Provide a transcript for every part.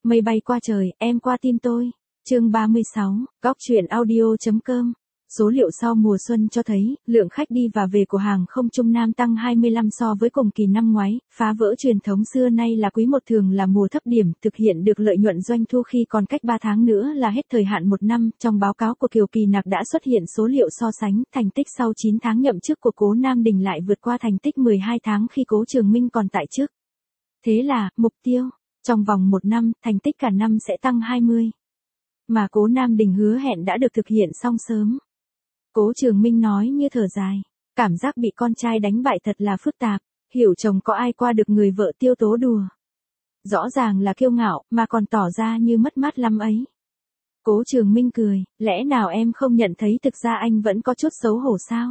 Mây bay qua trời, em qua tim tôi. Chương 36, Góc truyện audio.com. Số liệu sau mùa xuân cho thấy, lượng khách đi và về của hàng không Trung Nam tăng 25 so với cùng kỳ năm ngoái, phá vỡ truyền thống xưa nay là quý 1 thường là mùa thấp điểm, thực hiện được lợi nhuận doanh thu khi còn cách 3 tháng nữa là hết thời hạn 1 năm. Trong báo cáo của Kiều Kỳ Nạc đã xuất hiện số liệu so sánh, thành tích sau 9 tháng nhậm chức của Cố Nam Đình lại vượt qua thành tích 12 tháng khi Cố Trường Minh còn tại chức. Thế là, mục tiêu, trong vòng 1 năm, thành tích cả năm sẽ tăng 20. Mà Cố Nam Đình hứa hẹn đã được thực hiện xong sớm. Cố Trường Minh nói như thở dài, cảm giác bị con trai đánh bại thật là phức tạp, hiểu chồng có ai qua được người vợ Tiêu Tố đùa. Rõ ràng là kiêu ngạo, mà còn tỏ ra như mất mát lắm ấy. Cố Trường Minh cười, lẽ nào em không nhận thấy thực ra anh vẫn có chút xấu hổ sao?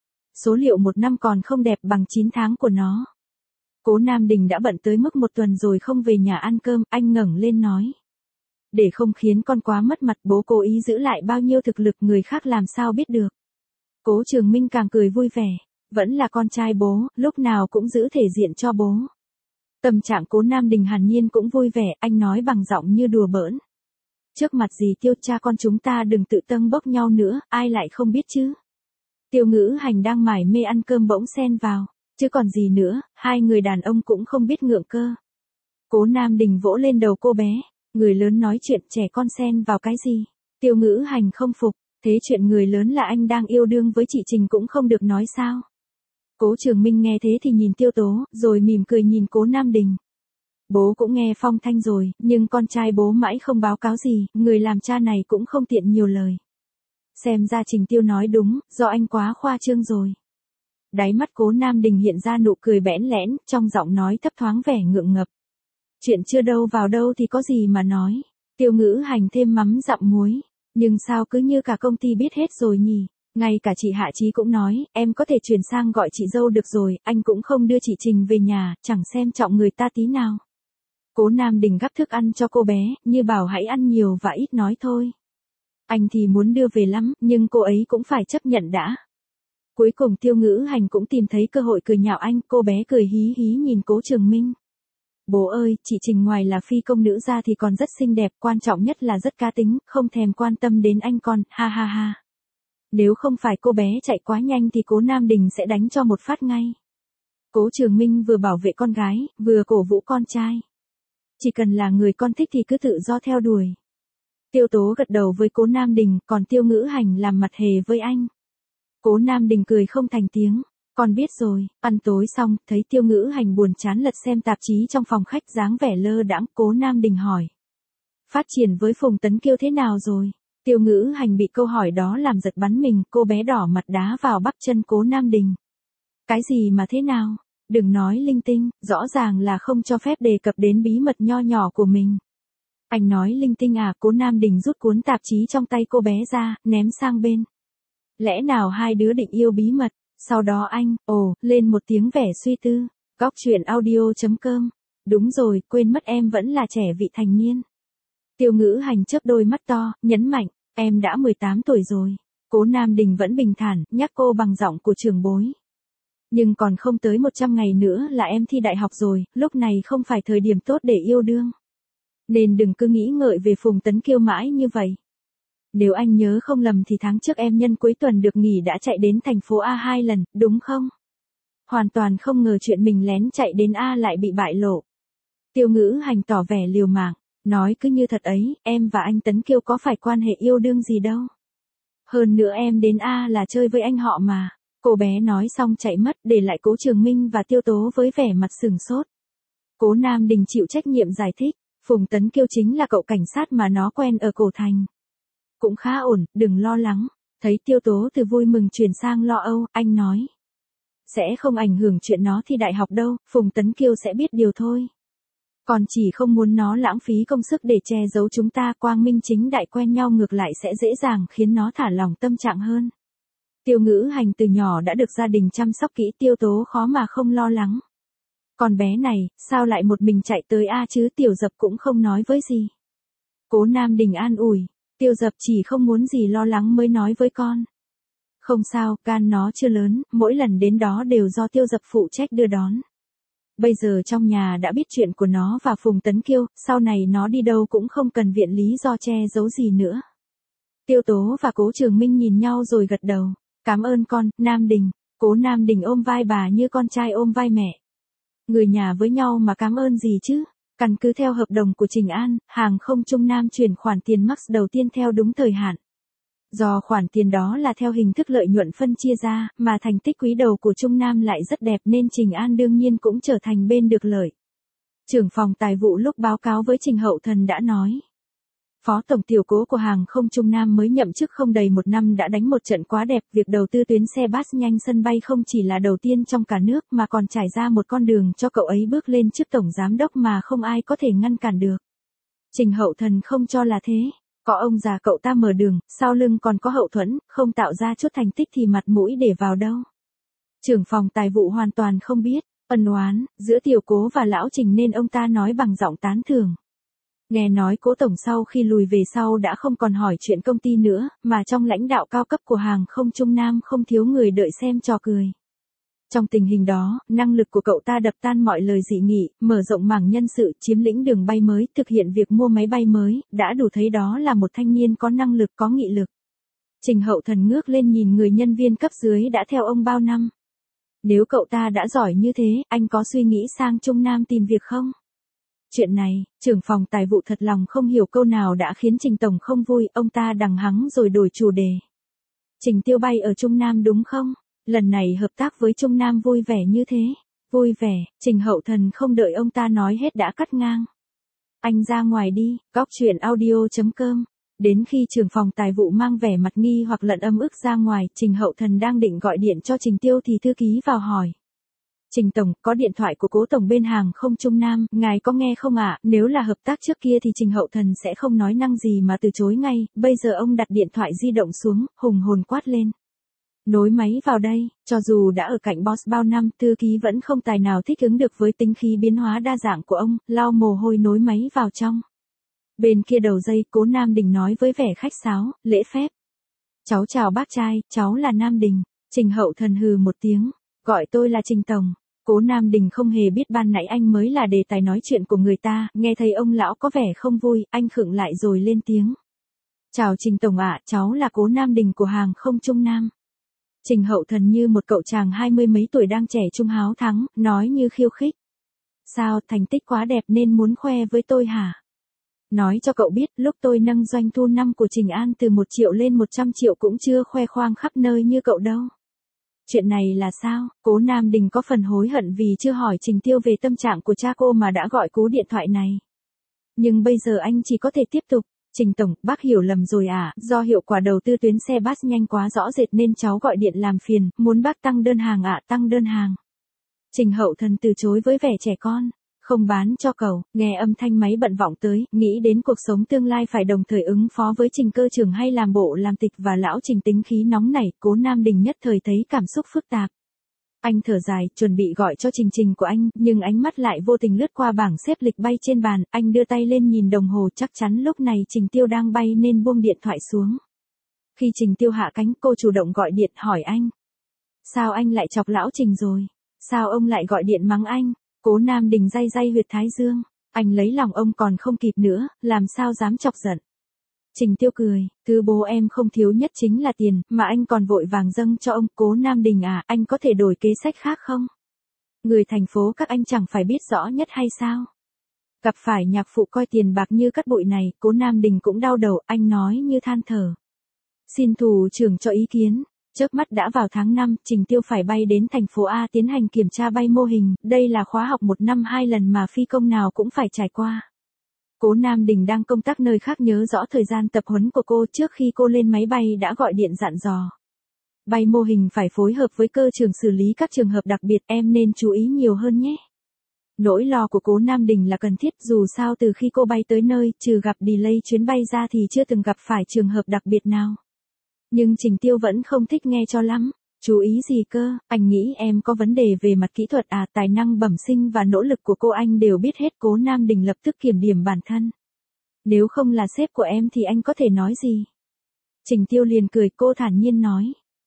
Số liệu 1 năm còn không đẹp bằng 9 tháng của nó. Cố Nam Đình đã bận tới mức 1 tuần rồi không về nhà ăn cơm, anh ngẩng lên nói. Để không khiến con quá mất mặt, bố cố ý giữ lại bao nhiêu thực lực người khác làm sao biết được. Cố Trường Minh càng cười vui vẻ, vẫn là con trai bố, lúc nào cũng giữ thể diện cho bố. Tâm trạng Cố Nam Đình hẳn nhiên cũng vui vẻ, anh nói bằng giọng như đùa bỡn. Trước mặt dì Tiêu cha con chúng ta đừng tự tâng bốc nhau nữa, ai lại không biết chứ. Tiêu Ngữ Hành đang mải mê ăn cơm bỗng xen vào, chứ còn gì nữa, hai người đàn ông cũng không biết ngượng cơ. Cố Nam Đình vỗ lên đầu cô bé, người lớn nói chuyện trẻ con xen vào cái gì. Tiêu Ngữ Hành không phục, thế chuyện người lớn là anh đang yêu đương với chị Trình cũng không được nói sao. Cố Trường Minh nghe thế thì nhìn Tiêu Tố, rồi mỉm cười nhìn Cố Nam Đình. Bố cũng nghe phong thanh rồi, nhưng con trai bố mãi không báo cáo gì, người làm cha này cũng không tiện nhiều lời. Xem ra Trình Tiêu nói đúng, do anh quá khoa trương rồi. Đáy mắt Cố Nam Đình hiện ra nụ cười bẽn lẽn, trong giọng nói thấp thoáng vẻ ngượng ngập. Chuyện chưa đâu vào đâu thì có gì mà nói. Tiêu Ngữ Hành thêm mắm dặm muối. Nhưng sao cứ như cả công ty biết hết rồi nhỉ? Ngay cả chị Hạ Chí cũng nói, em có thể chuyển sang gọi chị dâu được rồi, anh cũng không đưa chị Trình về nhà, chẳng xem trọng người ta tí nào. Cố Nam Đình gắp thức ăn cho cô bé, như bảo hãy ăn nhiều và ít nói thôi. Anh thì muốn đưa về lắm, nhưng cô ấy cũng phải chấp nhận đã. Cuối cùng Tiêu Ngữ Hành cũng tìm thấy cơ hội cười nhạo anh, cô bé cười hí hí nhìn Cố Trường Minh. Bố ơi, chị Trình ngoài là phi công nữ ra thì còn rất xinh đẹp, quan trọng nhất là rất cá tính, không thèm quan tâm đến anh con, ha ha ha. Nếu không phải cô bé chạy quá nhanh thì Cố Nam Đình sẽ đánh cho một phát ngay. Cố Trường Minh vừa bảo vệ con gái, vừa cổ vũ con trai. Chỉ cần là người con thích thì cứ tự do theo đuổi. Tiêu Tố gật đầu với Cố Nam Đình, còn Tiêu Ngữ Hành làm mặt hề với anh. Cố Nam Đình cười không thành tiếng. Con biết rồi. Ăn tối xong, thấy Tiêu Ngữ Hành buồn chán lật xem tạp chí trong phòng khách dáng vẻ lơ đãng. Cố Nam Đình hỏi. Phát triển với Phùng Tấn Kiêu thế nào rồi? Tiêu Ngữ Hành bị câu hỏi đó làm giật bắn mình, cô bé đỏ mặt đá vào bắp chân Cố Nam Đình. Cái gì mà thế nào? Đừng nói linh tinh, rõ ràng là không cho phép đề cập đến bí mật nho nhỏ của mình. Anh nói linh tinh à? Cố Nam Đình rút cuốn tạp chí trong tay cô bé ra, ném sang bên. Lẽ nào hai đứa định yêu bí mật? Sau đó anh, lên một tiếng vẻ suy tư. Góc truyện audio.com. Đúng rồi, quên mất em vẫn là trẻ vị thành niên. Tiêu Ngữ Hành chớp đôi mắt to, nhấn mạnh, em đã 18 tuổi rồi. Cố Nam Đình vẫn bình thản, nhắc cô bằng giọng của trưởng bối. Nhưng còn không tới 100 ngày nữa là em thi đại học rồi, lúc này không phải thời điểm tốt để yêu đương. Nên đừng cứ nghĩ ngợi về Phùng Tấn Kiêu mãi như vậy. Nếu anh nhớ không lầm thì tháng trước em nhân cuối tuần được nghỉ đã chạy đến thành phố A 2 lần, đúng không? Hoàn toàn không ngờ chuyện mình lén chạy đến A lại bị bại lộ. Tiêu Ngữ Hành tỏ vẻ liều mạng, nói cứ như thật ấy, em và anh Tấn Kiêu có phải quan hệ yêu đương gì đâu. Hơn nữa em đến A là chơi với anh họ mà. Cô bé nói xong chạy mất, để lại Cố Trường Minh và Tiêu Tố với vẻ mặt sửng sốt. Cố Nam Đình chịu trách nhiệm giải thích, Phùng Tấn Kiêu chính là cậu cảnh sát mà nó quen ở Cổ Thành. Cũng khá ổn, đừng lo lắng. Thấy Tiêu Tố từ vui mừng chuyển sang lo âu, anh nói. Sẽ không ảnh hưởng chuyện nó thi đại học đâu, Phùng Tấn Kiêu sẽ biết điều thôi. Còn chỉ không muốn nó lãng phí công sức để che giấu chúng ta, quang minh chính đại quen nhau ngược lại sẽ dễ dàng khiến nó thả lỏng tâm trạng hơn. Tiêu Ngữ Hành từ nhỏ đã được gia đình chăm sóc kỹ, Tiêu Tố khó mà không lo lắng. Con bé này, sao lại một mình chạy tới A chứ? Tiểu Dập cũng không nói với gì. Cố Nam Đình an ủi, Tiêu Dập chỉ không muốn gì lo lắng mới nói với con. Không sao, gan nó chưa lớn, mỗi lần đến đó đều do Tiêu Dập phụ trách đưa đón. Bây giờ trong nhà đã biết chuyện của nó và Phùng Tấn Kiêu, sau này nó đi đâu cũng không cần viện lý do che giấu gì nữa. Tiêu Tố và Cố Trường Minh nhìn nhau rồi gật đầu. Cảm ơn con, Nam Đình. Cố Nam Đình ôm vai bà như con trai ôm vai mẹ. Người nhà với nhau mà cảm ơn gì chứ? Căn cứ theo hợp đồng của Trình An, hàng không Trung Nam chuyển khoản tiền Max đầu tiên theo đúng thời hạn. Do khoản tiền đó là theo hình thức lợi nhuận phân chia ra, mà thành tích quý đầu của Trung Nam lại rất đẹp nên Trình An đương nhiên cũng trở thành bên được lợi. Trưởng phòng tài vụ lúc báo cáo với Trình Hậu Thần đã nói. Phó tổng tiểu cố của hàng không Trung Nam mới nhậm chức không đầy một năm đã đánh một trận quá đẹp, việc đầu tư tuyến xe bus nhanh sân bay không chỉ là đầu tiên trong cả nước mà còn trải ra một con đường cho cậu ấy bước lên chức tổng giám đốc mà không ai có thể ngăn cản được. Trình Hậu Thần không cho là thế, có ông già cậu ta mở đường, sau lưng còn có hậu thuẫn, không tạo ra chút thành tích thì mặt mũi để vào đâu. Trưởng phòng tài vụ hoàn toàn không biết ân oán giữa tiểu cố và lão Trình nên ông ta nói bằng giọng tán thưởng. Nghe nói Cố tổng sau khi lùi về sau đã không còn hỏi chuyện công ty nữa, mà trong lãnh đạo cao cấp của hàng không Trung Nam không thiếu người đợi xem trò cười. Trong tình hình đó, năng lực của cậu ta đập tan mọi lời dị nghị, mở rộng mảng nhân sự, chiếm lĩnh đường bay mới, thực hiện việc mua máy bay mới, đã đủ thấy đó là một thanh niên có năng lực có nghị lực. Trình Hậu Thần ngước lên nhìn người nhân viên cấp dưới đã theo ông bao năm. Nếu cậu ta đã giỏi như thế, anh có suy nghĩ sang Trung Nam tìm việc không? Chuyện này, trưởng phòng tài vụ thật lòng không hiểu câu nào đã khiến Trình Tổng không vui, ông ta đằng hắng rồi đổi chủ đề. Trình Tiêu bay ở Trung Nam đúng không? Lần này hợp tác với Trung Nam vui vẻ như thế. Vui vẻ, Trình Hậu Thần không đợi ông ta nói hết đã cắt ngang. Anh ra ngoài đi, góc chuyện audio.com. Đến khi trưởng phòng tài vụ mang vẻ mặt nghi hoặc lẫn âm ức ra ngoài, Trình Hậu Thần đang định gọi điện cho Trình Tiêu thì thư ký vào hỏi. Trình Tổng, có điện thoại của Cố Tổng bên hàng không Trung Nam, ngài có nghe không ạ? Nếu là hợp tác trước kia thì Trình Hậu Thần sẽ không nói năng gì mà từ chối ngay, bây giờ ông đặt điện thoại di động xuống, hùng hồn quát lên. Nối máy vào đây, cho dù đã ở cạnh boss bao năm, thư ký vẫn không tài nào thích ứng được với tính khí biến hóa đa dạng của ông, lau mồ hôi nối máy vào trong. Bên kia đầu dây, Cố Nam Đình nói với vẻ khách sáo, lễ phép. Cháu chào bác trai, cháu là Nam Đình. Trình Hậu Thần hừ một tiếng, gọi tôi là Trình Tổng. Cố Nam Đình không hề biết ban nãy anh mới là đề tài nói chuyện của người ta, nghe thấy ông lão có vẻ không vui, anh khựng lại rồi lên tiếng. Chào Trình Tổng ạ, cháu là Cố Nam Đình của hàng không Trung Nam. Trình Hậu Thần như một cậu chàng 20 mấy tuổi đang trẻ trung háo thắng, nói như khiêu khích. Sao, thành tích quá đẹp nên muốn khoe với tôi hả? Nói cho cậu biết, lúc tôi nâng doanh thu năm của Trình An từ 1 triệu lên 100 triệu cũng chưa khoe khoang khắp nơi như cậu đâu. Chuyện này là sao? Cố Nam Đình có phần hối hận vì chưa hỏi Trình Tiêu về tâm trạng của cha cô mà đã gọi cú điện thoại này. Nhưng bây giờ anh chỉ có thể tiếp tục. Trình Tổng, bác hiểu lầm rồi à, do hiệu quả đầu tư tuyến xe bus nhanh quá rõ rệt nên cháu gọi điện làm phiền, muốn bác tăng đơn hàng ạ, tăng đơn hàng. Trình Hậu Thần từ chối với vẻ trẻ con. Không bán cho cậu, nghe âm thanh máy bận vọng tới, nghĩ đến cuộc sống tương lai phải đồng thời ứng phó với Trình cơ trưởng hay làm bộ làm tịch và lão Trình tính khí nóng nảy, Cố Nam Đình nhất thời thấy cảm xúc phức tạp. Anh thở dài, chuẩn bị gọi cho Trình của anh, nhưng ánh mắt lại vô tình lướt qua bảng xếp lịch bay trên bàn, anh đưa tay lên nhìn đồng hồ chắc chắn lúc này Trình Tiêu đang bay nên buông điện thoại xuống. Khi Trình Tiêu hạ cánh cô chủ động gọi điện hỏi anh. Sao anh lại chọc lão Trình rồi? Sao ông lại gọi điện mắng anh? Cố Nam Đình day day huyệt thái dương. Anh lấy lòng ông còn không kịp nữa, làm sao dám chọc giận. Trình Tiêu cười, thứ bố em không thiếu nhất chính là tiền, mà anh còn vội vàng dâng cho ông. Cố Nam Đình à, anh có thể đổi kế sách khác không? Người thành phố các anh chẳng phải biết rõ nhất hay sao? Gặp phải nhạc phụ coi tiền bạc như cát bụi này, Cố Nam Đình cũng đau đầu, anh nói như than thở. Xin thủ trưởng cho ý kiến. Chớp mắt đã vào tháng 5, Trình Tiêu phải bay đến thành phố A tiến hành kiểm tra bay mô hình, đây là khóa học 1 năm 2 lần mà phi công nào cũng phải trải qua. Cố Nam Đình đang công tác nơi khác nhớ rõ thời gian tập huấn của cô trước khi cô lên máy bay đã gọi điện dặn dò. Bay mô hình phải phối hợp với cơ trường xử lý các trường hợp đặc biệt, em nên chú ý nhiều hơn nhé. Nỗi lo của Cố Nam Đình là cần thiết, dù sao từ khi cô bay tới nơi, trừ gặp delay chuyến bay ra thì chưa từng gặp phải trường hợp đặc biệt nào. Nhưng Trình Tiêu vẫn không thích nghe cho lắm. Chú ý gì cơ, anh nghĩ em có vấn đề về mặt kỹ thuật à, tài năng bẩm sinh và nỗ lực của cô anh đều biết hết. Cố Nam Đình lập tức kiểm điểm bản thân. Nếu không là sếp của em thì anh có thể nói gì? Trình Tiêu liền cười, cô thản nhiên nói.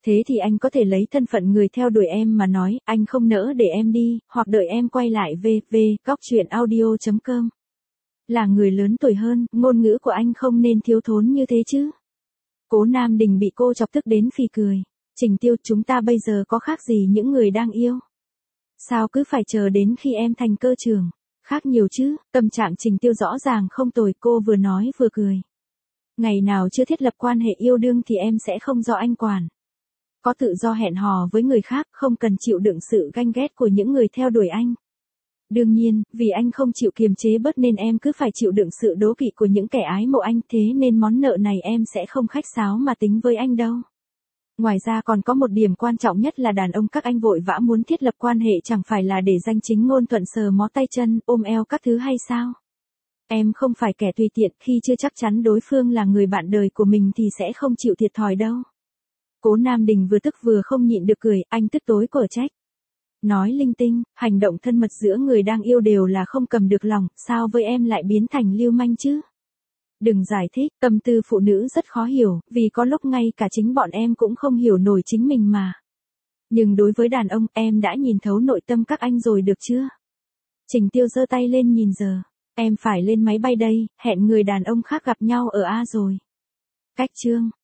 Thế thì anh có thể lấy thân phận người theo đuổi em mà nói, anh không nỡ để em đi, hoặc đợi em quay lại góc truyện audio.com. Là người lớn tuổi hơn, ngôn ngữ của anh không nên thiếu thốn như thế chứ. Cố Nam Đình bị cô chọc tức đến phì cười. Trình Tiêu, chúng ta bây giờ có khác gì những người đang yêu? Sao cứ phải chờ đến khi em thành cơ trưởng? Khác nhiều chứ, tâm trạng Trình Tiêu rõ ràng không tồi, cô vừa nói vừa cười. Ngày nào chưa thiết lập quan hệ yêu đương thì em sẽ không do anh quản. Có tự do hẹn hò với người khác, không cần chịu đựng sự ganh ghét của những người theo đuổi anh. Đương nhiên, vì anh không chịu kiềm chế bớt nên em cứ phải chịu đựng sự đố kỵ của những kẻ ái mộ anh, thế nên món nợ này em sẽ không khách sáo mà tính với anh đâu. Ngoài ra còn có một điểm quan trọng nhất là đàn ông các anh vội vã muốn thiết lập quan hệ chẳng phải là để danh chính ngôn thuận sờ mó tay chân, ôm eo các thứ hay sao? Em không phải kẻ tùy tiện, khi chưa chắc chắn đối phương là người bạn đời của mình thì sẽ không chịu thiệt thòi đâu. Cố Nam Đình vừa tức vừa không nhịn được cười, anh tức tối cở trách. Nói linh tinh, hành động thân mật giữa người đang yêu đều là không cầm được lòng, sao với em lại biến thành lưu manh chứ? Đừng giải thích, tâm tư phụ nữ rất khó hiểu, vì có lúc ngay cả chính bọn em cũng không hiểu nổi chính mình mà. Nhưng đối với đàn ông, em đã nhìn thấu nội tâm các anh rồi được chưa? Trình Tiêu giơ tay lên nhìn giờ. Em phải lên máy bay đây, hẹn người đàn ông khác gặp nhau ở A rồi. Cách chương.